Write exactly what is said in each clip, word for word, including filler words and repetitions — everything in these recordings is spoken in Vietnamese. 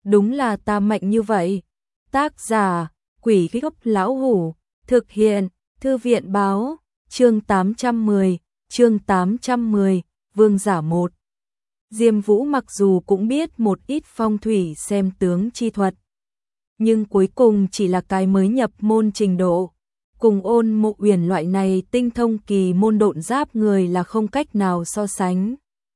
đúng là ta mạnh như vậy. Tác giả, Quỷ Gốc Lão Hủ, thực hiện, Thư viện báo, chương tám trăm mười, chương tám trăm mười, Vương giả một. Diêm Vũ mặc dù cũng biết một ít phong thủy xem tướng chi thuật, nhưng cuối cùng chỉ là cái mới nhập môn trình độ, cùng Ôn Mộ Uyển loại này tinh thông kỳ môn độn giáp người là không cách nào so sánh.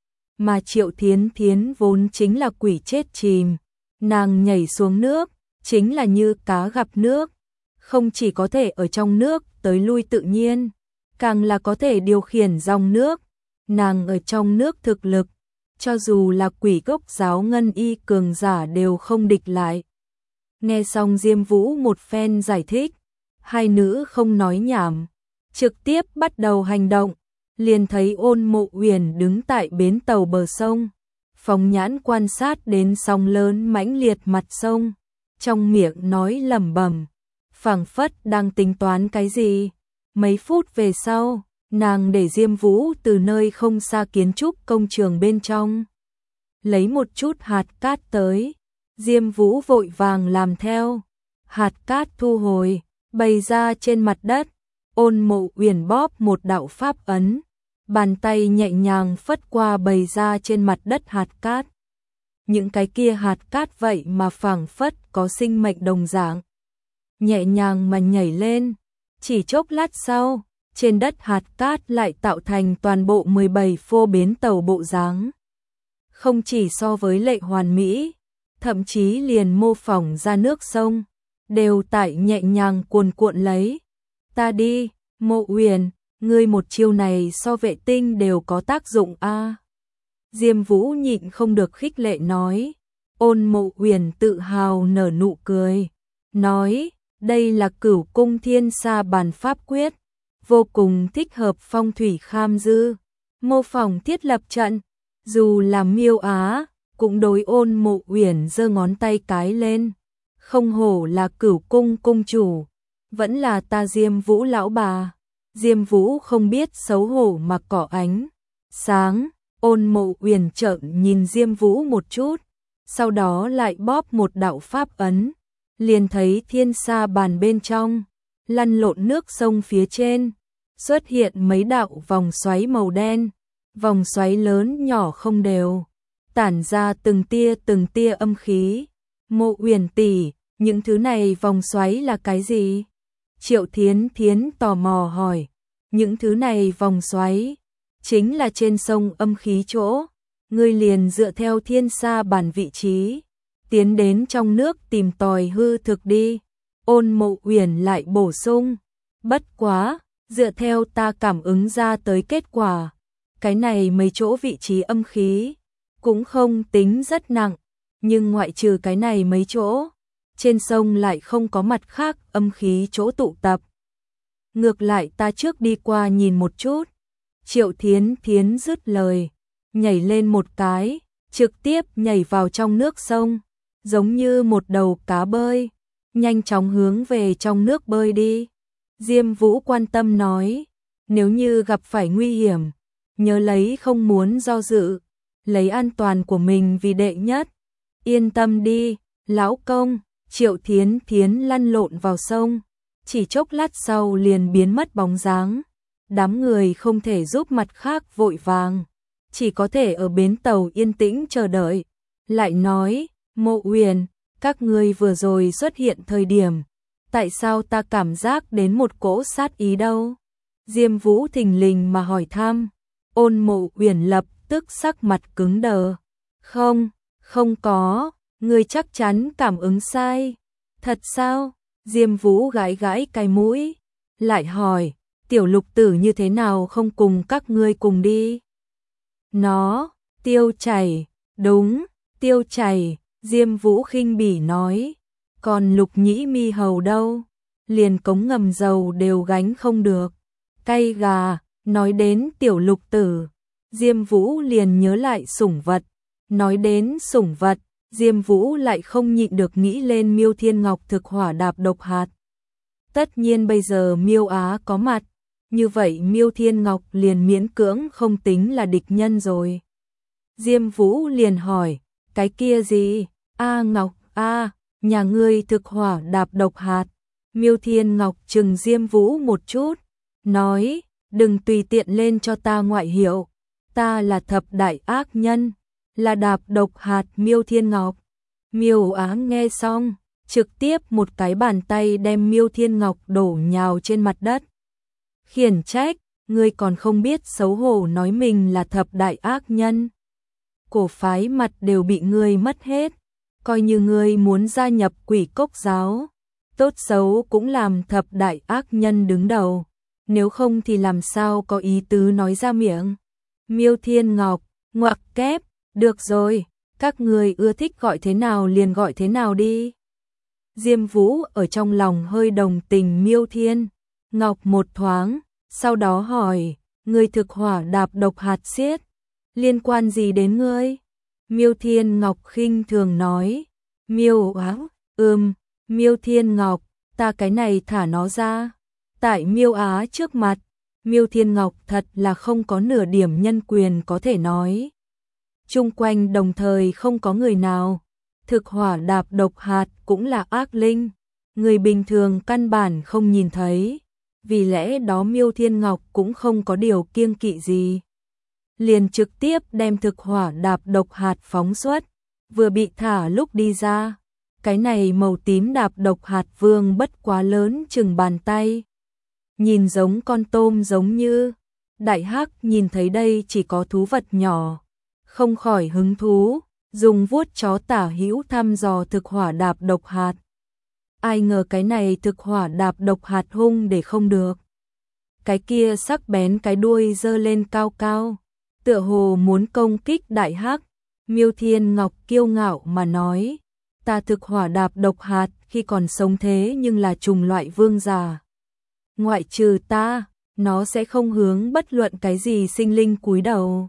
Mà Triệu Thiến Thiến vốn chính là quỷ chết chìm, nàng nhảy xuống nước, chính là như cá gặp nước, không chỉ có thể ở trong nước tới lui tự nhiên, càng là có thể điều khiển dòng nước, nàng ở trong nước thực lực, cho dù là quỷ gốc giáo ngân y cường giả đều không địch lại. Nghe xong Diêm Vũ một phen giải thích, hai nữ không nói nhảm, trực tiếp bắt đầu hành động, liền thấy Ôn Mộ Uyển đứng tại bến tàu bờ sông, phóng nhãn quan sát đến sóng lớn mãnh liệt mặt sông, trong miệng nói lẩm bẩm, phảng phất đang tính toán cái gì. Mấy phút về sau, nàng để Diêm Vũ từ nơi không xa kiến trúc công trường bên trong lấy một chút hạt cát tới. Diêm Vũ vội vàng làm theo, hạt cát thu hồi, bày ra trên mặt đất. Ôn Mộ Uyển bóp một đạo pháp ấn, bàn tay nhẹ nhàng phất qua bày ra trên mặt đất hạt cát. Những cái kia hạt cát vậy mà phảng phất có sinh mệnh đồng dạng, nhẹ nhàng mà nhảy lên. Chỉ chốc lát sau, trên đất hạt cát lại tạo thành toàn bộ mười bảy phô bến tàu bộ dáng. Không chỉ so với lệ hoàn mỹ, thậm chí liền mô phỏng ra nước sông, đều tại nhẹ nhàng cuồn cuộn lấy. Ta đi, Mộ Uyển, ngươi một chiêu này so vệ tinh đều có tác dụng a. À. Diêm Vũ nhịn không được khích lệ nói. Ôn Mộ Uyển tự hào nở nụ cười, nói, đây là Cửu Cung Thiên Sa Bàn pháp quyết, vô cùng thích hợp phong thủy kham dư, mô phỏng thiết lập trận. Dù là Miêu Á, cũng đối Ôn Mộ Uyển giơ ngón tay cái lên, không hổ là Cửu Cung cung chủ, vẫn là ta Diêm Vũ lão bà. Diêm Vũ không biết xấu hổ mà cỏ ánh sáng. Ôn Mộ Uyển trợn nhìn Diêm Vũ một chút, sau đó lại bóp một đạo pháp ấn, liền thấy thiên sa bàn bên trong, lăn lộn nước sông phía trên, xuất hiện mấy đạo vòng xoáy màu đen, vòng xoáy lớn nhỏ không đều, tản ra từng tia từng tia âm khí. Mộ Uyển tỷ, những thứ này vòng xoáy là cái gì? Triệu Thiến Thiến tò mò hỏi. Những thứ này vòng xoáy chính là trên sông âm khí chỗ, ngươi liền dựa theo thiên sa bàn vị trí, tiến đến trong nước tìm tòi hư thực đi. Ôn Mộ Uyển lại bổ sung, bất quá, dựa theo ta cảm ứng ra tới kết quả, cái này mấy chỗ vị trí âm khí cũng không tính rất nặng, nhưng ngoại trừ cái này mấy chỗ, trên sông lại không có mặt khác âm khí chỗ tụ tập. Ngược lại ta trước đi qua nhìn một chút. Triệu Thiến Thiến dứt lời, nhảy lên một cái, trực tiếp nhảy vào trong nước sông, giống như một đầu cá bơi, nhanh chóng hướng về trong nước bơi đi. Diêm Vũ quan tâm nói, nếu như gặp phải nguy hiểm, nhớ lấy không muốn do dự, lấy an toàn của mình vì đệ nhất. Yên tâm đi, lão công. Triệu Thiến Thiến lăn lộn vào sông, chỉ chốc lát sau liền biến mất bóng dáng. Đám người không thể giúp mặt khác vội vàng, chỉ có thể ở bến tàu yên tĩnh chờ đợi. Lại nói, Mộ Uyển, các ngươi vừa rồi xuất hiện thời điểm, tại sao ta cảm giác đến một cỗ sát ý đâu? Diêm Vũ thình lình mà hỏi thăm. Ôn Mộ Uyển lập tức sắc mặt cứng đờ. Không, không có, ngươi chắc chắn cảm ứng sai. Thật sao? Diêm Vũ gãi gãi cái mũi, lại hỏi, tiểu lục tử như thế nào không cùng các ngươi cùng đi? Nó, tiêu chảy, đúng, tiêu chảy. Diêm Vũ khinh bỉ nói, còn Lục Nhĩ Mi hầu đâu? Liền cống ngầm dầu đều gánh không được. Cay gà. Nói đến tiểu lục tử, Diêm Vũ liền nhớ lại sủng vật. Nói đến sủng vật, Diêm Vũ lại không nhịn được nghĩ lên Miêu Thiên Ngọc thực hỏa đạp độc hạt. Tất nhiên bây giờ Miêu Á có mặt, như vậy Miêu Thiên Ngọc liền miễn cưỡng không tính là địch nhân rồi. Diêm Vũ liền hỏi, cái kia gì? A Ngọc, A, nhà ngươi thực hỏa đạp độc hạt. Miêu Thiên Ngọc trừng Diêm Vũ một chút, nói, đừng tùy tiện lên cho ta ngoại hiệu, ta là thập đại ác nhân, là đạp độc hạt Miêu Thiên Ngọc. Miêu Á nghe xong, trực tiếp một cái bàn tay đem Miêu Thiên Ngọc đổ nhào trên mặt đất. Khiển trách, ngươi còn không biết xấu hổ nói mình là thập đại ác nhân. Cổ phái mặt đều bị ngươi mất hết, coi như ngươi muốn gia nhập Quỷ Cốc giáo, tốt xấu cũng làm thập đại ác nhân đứng đầu, nếu không thì làm sao có ý tứ nói ra miệng. Miêu Thiên Ngọc, ngoặc kép, được rồi, các người ưa thích gọi thế nào liền gọi thế nào đi. Diêm Vũ ở trong lòng hơi đồng tình Miêu Thiên Ngọc một thoáng, sau đó hỏi, ngươi thực hỏa đạp độc hạt xiết, liên quan gì đến ngươi? Miêu Thiên Ngọc khinh thường nói, Miêu Á, ừm, Miêu Thiên Ngọc, ta cái này thả nó ra. Tại Miêu Á trước mặt, Miêu Thiên Ngọc thật là không có nửa điểm nhân quyền có thể nói. Chung quanh đồng thời không có người nào, thực hỏa đạp độc hạt cũng là ác linh, người bình thường căn bản không nhìn thấy, vì lẽ đó Miêu Thiên Ngọc cũng không có điều kiêng kỵ gì. Liền trực tiếp đem thực hỏa đạp độc hạt phóng xuất, vừa bị thả lúc đi ra. Cái này màu tím đạp độc hạt vương bất quá lớn chừng bàn tay. Nhìn giống con tôm giống như, Đại Hắc nhìn thấy đây chỉ có thú vật nhỏ, không khỏi hứng thú, dùng vuốt chó tả hữu thăm dò thực hỏa đạp độc hạt. Ai ngờ cái này thực hỏa đạp độc hạt hung để không được. Cái kia sắc bén cái đuôi giơ lên cao cao, tựa hồ muốn công kích Đại Hắc. Miêu Thiên Ngọc kiêu ngạo mà nói, ta thực hỏa đạp độc hạt khi còn sống thế nhưng là trùng loại vương giả. Ngoại trừ ta, nó sẽ không hướng bất luận cái gì sinh linh cúi đầu.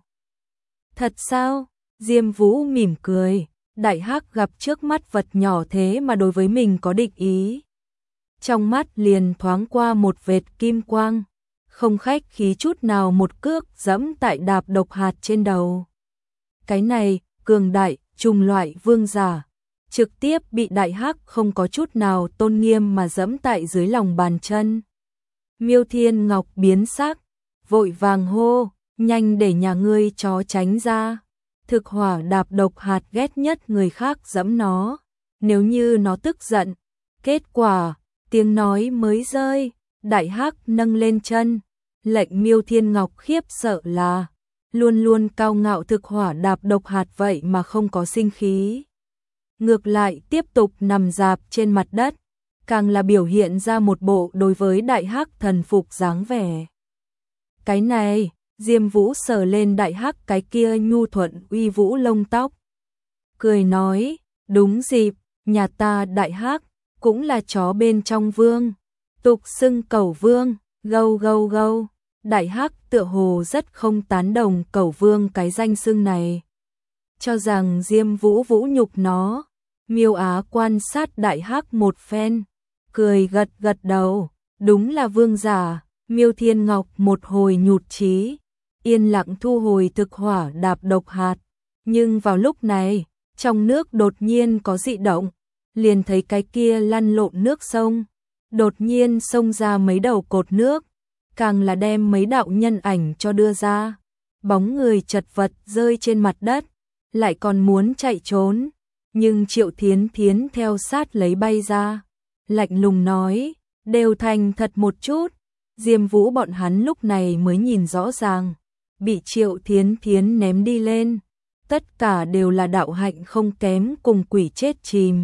Thật sao? Diêm Vũ mỉm cười, Đại Hắc gặp trước mắt vật nhỏ thế mà đối với mình có địch ý. Trong mắt liền thoáng qua một vệt kim quang, không khách khí chút nào một cước giẫm tại đạp độc hạt trên đầu. Cái này, cường đại, trùng loại vương giả, trực tiếp bị Đại Hắc không có chút nào tôn nghiêm mà giẫm tại dưới lòng bàn chân. Miêu Thiên Ngọc biến sắc, vội vàng hô, nhanh để nhà ngươi chó tránh ra. Thực hỏa đạp độc hạt ghét nhất người khác giẫm nó, nếu như nó tức giận. Kết quả, tiếng nói mới rơi, Đại Hắc nâng lên chân, lệnh Miêu Thiên Ngọc khiếp sợ là, luôn luôn cao ngạo thực hỏa đạp độc hạt vậy mà không có sinh khí. Ngược lại tiếp tục nằm rạp trên mặt đất, càng là biểu hiện ra một bộ đối với Đại Hắc thần phục dáng vẻ. Cái này, Diêm Vũ sờ lên Đại Hắc cái kia nhu thuận uy vũ lông tóc. Cười nói, đúng dịp, nhà ta Đại Hắc, cũng là chó bên trong vương. Tục xưng Cẩu Vương, gâu gâu gâu. Đại Hắc tựa hồ rất không tán đồng Cẩu Vương cái danh xưng này. Cho rằng Diêm Vũ vũ nhục nó. Miêu Á quan sát Đại Hắc một phen, cười gật gật đầu, đúng là vương giả. Miêu Thiên Ngọc một hồi nhụt chí, yên lặng thu hồi thực hỏa đạp độc hạt. Nhưng vào lúc này, trong nước đột nhiên có dị động, liền thấy cái kia lăn lộn nước sông, đột nhiên xông ra mấy đầu cột nước, càng là đem mấy đạo nhân ảnh cho đưa ra. Bóng người chật vật rơi trên mặt đất, lại còn muốn chạy trốn, nhưng Triệu Thiến Thiến theo sát lấy bay ra, lạnh lùng nói, đều thành thật một chút. Diêm Vũ bọn hắn lúc này mới nhìn rõ ràng, bị Triệu Thiến Thiến ném đi lên, tất cả đều là đạo hạnh không kém cùng quỷ chết chìm.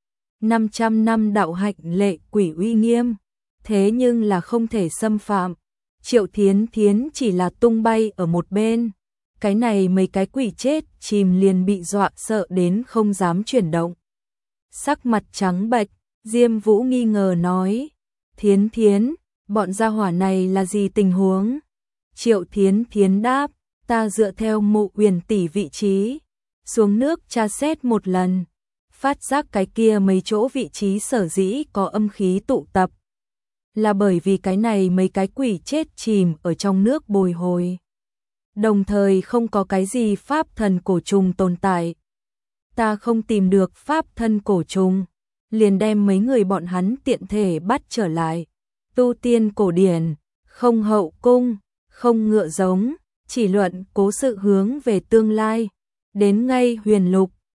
năm trăm năm đạo hạnh lệ quỷ uy nghiêm, thế nhưng là không thể xâm phạm. Triệu Thiến Thiến chỉ là tung bay ở một bên, cái này mấy cái quỷ chết chìm liền bị dọa sợ đến không dám chuyển động. Sắc mặt trắng bệch, Diêm Vũ nghi ngờ nói, Thiến Thiến, bọn gia hỏa này là gì tình huống? Triệu Thiến Thiến đáp, ta dựa theo Mộ Uyển tỷ vị trí, xuống nước tra xét một lần, phát giác cái kia mấy chỗ vị trí sở dĩ có âm khí tụ tập, là bởi vì cái này mấy cái quỷ chết chìm ở trong nước bồi hồi. Đồng thời không có cái gì pháp thần cổ trùng tồn tại. ta không tìm được pháp thân cổ trùng, liền đem mấy người bọn hắn tiện thể bắt trở lại. Tu tiên cổ điển, không hậu cung, không ngựa giống, chỉ luận cố sự hướng về tương lai. Đến ngay huyền lục,